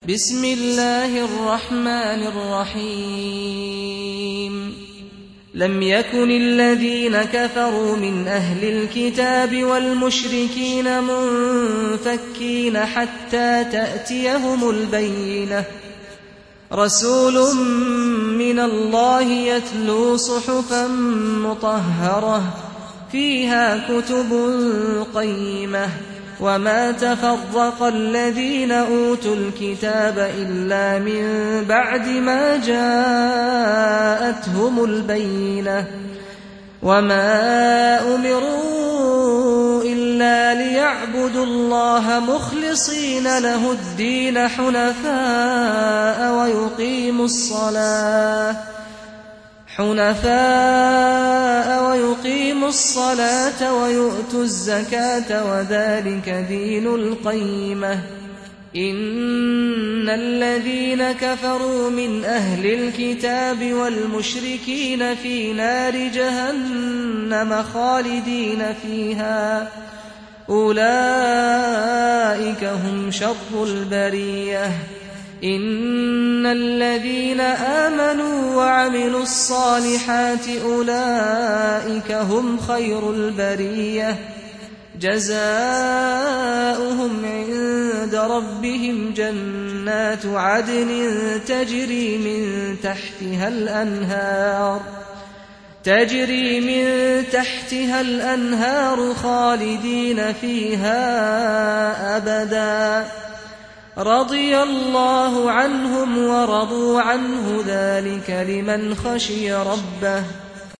بسم الله الرحمن الرحيم لم يكن الذين كفروا من أهل الكتاب والمشركين منفكين حتى تأتيهم البينة رسول من الله يتلو صحفا مطهرة فيها كتب قيمة وما تفرق الذين أوتوا الكتاب إلا من بعد ما جاءتهم البينة وما أمروا إلا ليعبدوا الله مخلصين له الدين حنفاء ويقيموا الصلاة ويؤتوا الزكاة وذلك دين القيمة إن الذين كفروا من أهل الكتاب والمشركين في نار جهنم خالدين فيها أولئك هم شر البرية إن الذين آمنوا وعملوا الصالحات أولئك هم خير البرية جزاؤهم عند ربهم جنات عدن تجري من تحتها الأنهار خالدين فيها أبدا رضي الله عنهم ورضوا عنه ذلك لمن خشي ربه